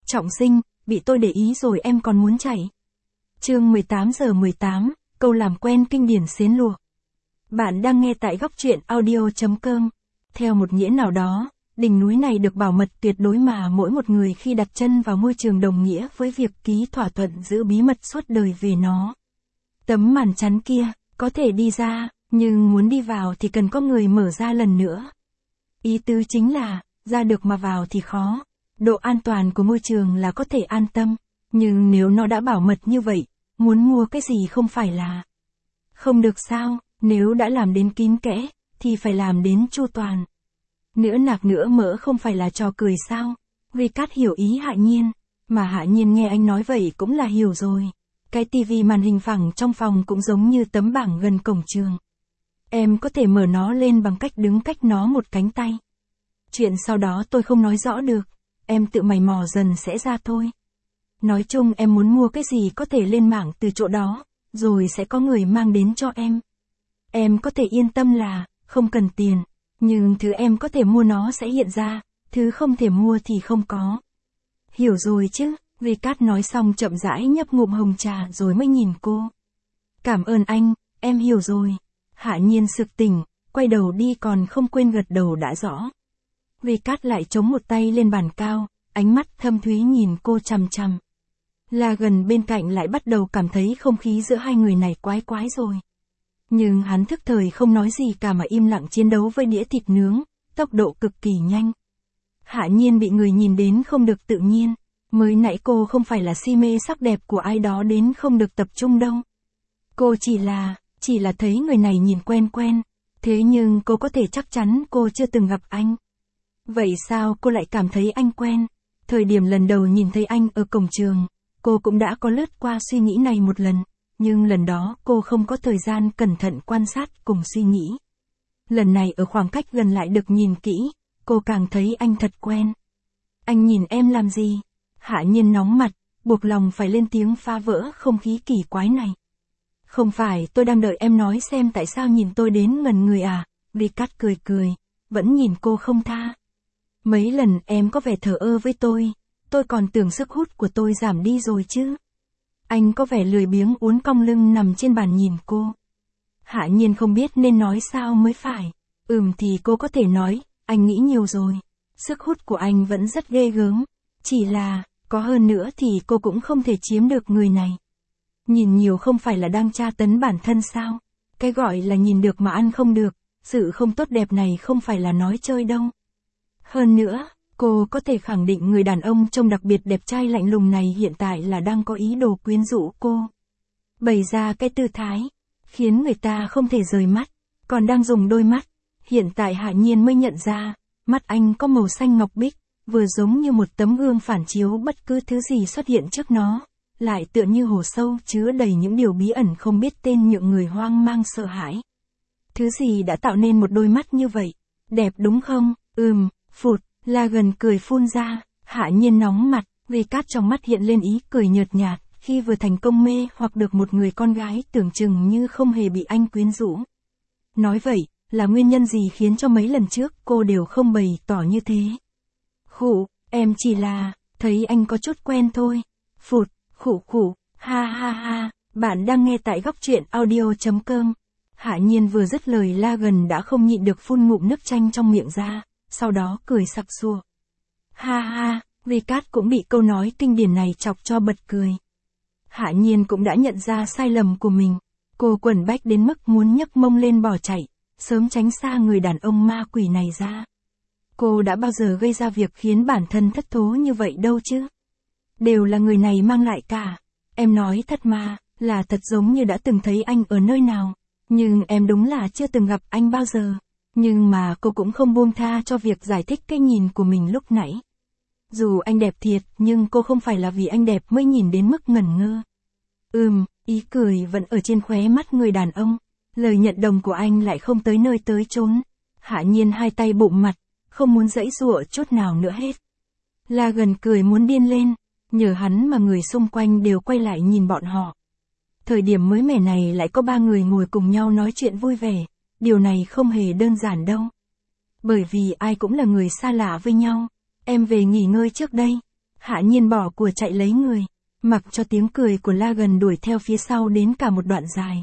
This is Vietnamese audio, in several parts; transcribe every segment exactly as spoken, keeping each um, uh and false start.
Trọng sinh, bị tôi để ý rồi em còn muốn chạy. Chương mười tám giờ mười tám, câu làm quen kinh điển xến lụa. Bạn đang nghe tại góc truyện audio chấm com. Theo một nghĩa nào đó, đỉnh núi này được bảo mật tuyệt đối mà mỗi một người khi đặt chân vào môi trường đồng nghĩa với việc ký thỏa thuận giữ bí mật suốt đời về nó. Tấm màn chắn kia, có thể đi ra, nhưng muốn đi vào thì cần có người mở ra lần nữa. Ý tứ chính là, ra được mà vào thì khó. Độ an toàn của môi trường là có thể an tâm, nhưng nếu nó đã bảo mật như vậy, muốn mua cái gì không phải là không được sao, nếu đã làm đến kín kẽ, thì phải làm đến chu toàn. Nữa nạc nữa mỡ không phải là trò cười sao? Vì Cát hiểu ý Hạ Nhiên, mà Hạ Nhiên nghe anh nói vậy cũng là hiểu rồi. Cái tivi màn hình phẳng trong phòng cũng giống như tấm bảng gần cổng trường. Em có thể mở nó lên bằng cách đứng cách nó một cánh tay. Chuyện sau đó tôi không nói rõ được, em tự mày mò dần sẽ ra thôi. Nói chung em muốn mua cái gì có thể lên mạng từ chỗ đó, rồi sẽ có người mang đến cho em. Em có thể yên tâm là, không cần tiền, nhưng thứ em có thể mua nó sẽ hiện ra, thứ không thể mua thì không có. Hiểu rồi chứ, vì Cát nói xong chậm rãi nhấp ngụm hồng trà rồi mới nhìn cô. Cảm ơn anh, em hiểu rồi. Hạ Nhiên sực tỉnh, quay đầu đi còn không quên gật đầu đã rõ. Vì Cát lại chống một tay lên bàn cao, ánh mắt thâm thúy nhìn cô chằm chằm. Là gần bên cạnh lại bắt đầu cảm thấy không khí giữa hai người này quái quái rồi. Nhưng hắn thức thời không nói gì cả mà im lặng chiến đấu với đĩa thịt nướng, tốc độ cực kỳ nhanh. Hạ Nhiên bị người nhìn đến không được tự nhiên, mới nãy cô không phải là si mê sắc đẹp của ai đó đến không được tập trung đâu. Cô chỉ là, chỉ là thấy người này nhìn quen quen, thế nhưng cô có thể chắc chắn cô chưa từng gặp anh. Vậy sao cô lại cảm thấy anh quen? Thời điểm lần đầu nhìn thấy anh ở cổng trường, cô cũng đã có lướt qua suy nghĩ này một lần, nhưng lần đó cô không có thời gian cẩn thận quan sát cùng suy nghĩ. Lần này ở khoảng cách gần lại được nhìn kỹ, cô càng thấy anh thật quen. Anh nhìn em làm gì? Hạ Nhiên nóng mặt, buộc lòng phải lên tiếng phá vỡ không khí kỳ quái này. Không phải, tôi đang đợi em nói xem tại sao nhìn tôi đến ngẩn người à? Vì Cát cười cười, vẫn nhìn cô không tha. Mấy lần em có vẻ thờ ơ với tôi, tôi còn tưởng sức hút của tôi giảm đi rồi chứ. Anh có vẻ lười biếng uốn cong lưng nằm trên bàn nhìn cô. Hạ Nhiên không biết nên nói sao mới phải. Ừm thì cô có thể nói, anh nghĩ nhiều rồi. Sức hút của anh vẫn rất ghê gớm. Chỉ là, có hơn nữa thì cô cũng không thể chiếm được người này. Nhìn nhiều không phải là đang tra tấn bản thân sao? Cái gọi là nhìn được mà ăn không được, sự không tốt đẹp này không phải là nói chơi đâu. Hơn nữa, cô có thể khẳng định người đàn ông trông đặc biệt đẹp trai lạnh lùng này hiện tại là đang có ý đồ quyến rũ cô. Bày ra cái tư thái, khiến người ta không thể rời mắt, còn đang dùng đôi mắt. Hiện tại Hạ Nhiên mới nhận ra, mắt anh có màu xanh ngọc bích, vừa giống như một tấm gương phản chiếu bất cứ thứ gì xuất hiện trước nó, lại tựa như hồ sâu chứa đầy những điều bí ẩn không biết tên nhượng người hoang mang sợ hãi. Thứ gì đã tạo nên một đôi mắt như vậy? Đẹp đúng không? Ừm, phụt, là gần cười phun ra. Hạ Nhiên nóng mặt, vì Cát trong mắt hiện lên ý cười nhợt nhạt, khi vừa thành công mê hoặc được một người con gái tưởng chừng như không hề bị anh quyến rũ. Nói vậy, là nguyên nhân gì khiến cho mấy lần trước cô đều không bày tỏ như thế? Khụ, em chỉ là, thấy anh có chút quen thôi. Phụt, khụ khụ, ha ha ha, bạn đang nghe tại góc truyện audio chấm com. Hạ Nhiên vừa dứt lời La Gần đã không nhịn được phun ngụm nước chanh trong miệng ra, sau đó cười sặc sụa. Ha ha, vì Cát cũng bị câu nói kinh điển này chọc cho bật cười. Hạ Nhiên cũng đã nhận ra sai lầm của mình, cô quẩn bách đến mức muốn nhấc mông lên bỏ chạy, sớm tránh xa người đàn ông ma quỷ này ra. Cô đã bao giờ gây ra việc khiến bản thân thất thố như vậy đâu chứ? Đều là người này mang lại cả. Em nói thật mà, là thật giống như đã từng thấy anh ở nơi nào. Nhưng em đúng là chưa từng gặp anh bao giờ. Nhưng mà cô cũng không buông tha cho việc giải thích cái nhìn của mình lúc nãy. Dù anh đẹp thiệt, nhưng cô không phải là vì anh đẹp mới nhìn đến mức ngẩn ngơ. Ừm, ý cười vẫn ở trên khóe mắt người đàn ông. Lời nhận đồng của anh lại không tới nơi tới chốn. Hạ Nhiên hai tay bụng mặt, không muốn giãy giụa chút nào nữa hết. La Gần cười muốn điên lên, nhờ hắn mà người xung quanh đều quay lại nhìn bọn họ. Thời điểm mới mẻ này lại có ba người ngồi cùng nhau nói chuyện vui vẻ, điều này không hề đơn giản đâu. Bởi vì ai cũng là người xa lạ với nhau. Em về nghỉ ngơi trước đây. Hạ Nhiên bỏ của chạy lấy người, mặc cho tiếng cười của La Gần đuổi theo phía sau đến cả một đoạn dài.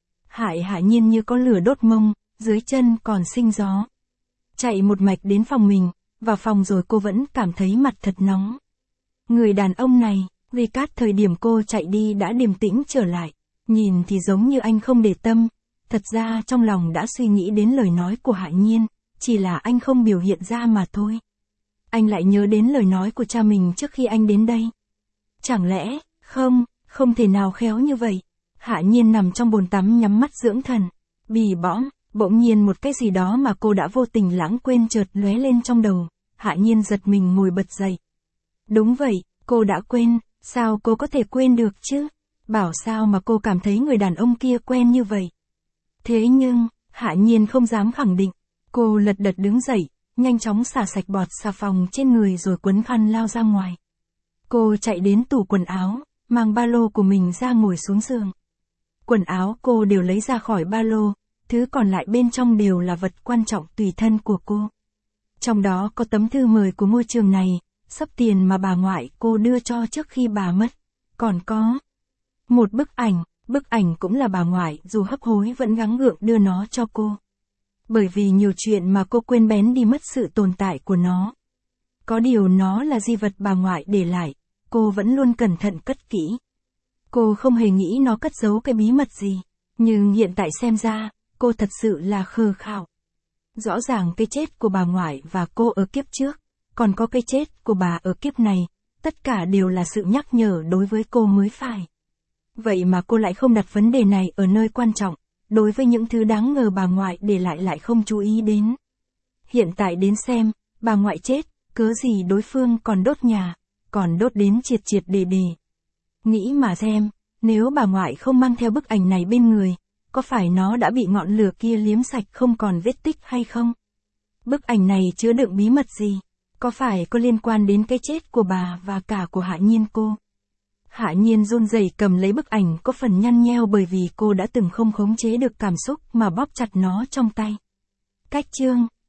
Hại Hạ Nhiên như có lửa đốt mông, dưới chân còn sinh gió. Chạy một mạch đến phòng mình, vào phòng rồi cô vẫn cảm thấy mặt thật nóng. Người đàn ông này, vì cát thời điểm cô chạy đi đã điềm tĩnh trở lại, nhìn thì giống như anh không để tâm, thật ra trong lòng đã suy nghĩ đến lời nói của Hạ Nhiên, chỉ là anh không biểu hiện ra mà thôi. Anh lại nhớ đến lời nói của cha mình trước khi anh đến đây. Chẳng lẽ, không, không thể nào khéo như vậy. Hạ Nhiên nằm trong bồn tắm nhắm mắt dưỡng thần, bì bõm, bỗng nhiên một cái gì đó mà cô đã vô tình lãng quên chợt lóe lên trong đầu. Hạ Nhiên giật mình ngồi bật dậy. Đúng vậy, cô đã quên, sao cô có thể quên được chứ? Bảo sao mà cô cảm thấy người đàn ông kia quen như vậy? Thế nhưng, Hạ Nhiên không dám khẳng định. Cô lật đật đứng dậy, nhanh chóng xả sạch bọt xà phòng trên người rồi quấn khăn lao ra ngoài. Cô chạy đến tủ quần áo, mang ba lô của mình ra ngồi xuống giường. Quần áo cô đều lấy ra khỏi ba lô, thứ còn lại bên trong đều là vật quan trọng tùy thân của cô. Trong đó có tấm thư mời của ngôi trường này, xấp tiền mà bà ngoại cô đưa cho trước khi bà mất. Còn có một bức ảnh, bức ảnh cũng là bà ngoại dù hấp hối vẫn gắng gượng đưa nó cho cô. Bởi vì nhiều chuyện mà cô quên bén đi mất sự tồn tại của nó. Có điều nó là di vật bà ngoại để lại, cô vẫn luôn cẩn thận cất kỹ. Cô không hề nghĩ nó cất giấu cái bí mật gì, nhưng hiện tại xem ra, cô thật sự là khờ khạo. Rõ ràng cái chết của bà ngoại và cô ở kiếp trước, còn có cái chết của bà ở kiếp này, tất cả đều là sự nhắc nhở đối với cô mới phải. Vậy mà cô lại không đặt vấn đề này ở nơi quan trọng, đối với những thứ đáng ngờ bà ngoại để lại lại không chú ý đến. Hiện tại đến xem, bà ngoại chết, cớ gì đối phương còn đốt nhà, còn đốt đến triệt triệt đề đề. Nghĩ mà xem, nếu bà ngoại không mang theo bức ảnh này bên người, có phải nó đã bị ngọn lửa kia liếm sạch không còn vết tích hay không? Bức ảnh này chứa đựng bí mật gì? Có phải có liên quan đến cái chết của bà và cả của Hạ Nhiên cô? Hạ Nhiên run rẩy cầm lấy bức ảnh có phần nhăn nheo bởi vì cô đã từng không khống chế được cảm xúc mà bóp chặt nó trong tay. Cách chương,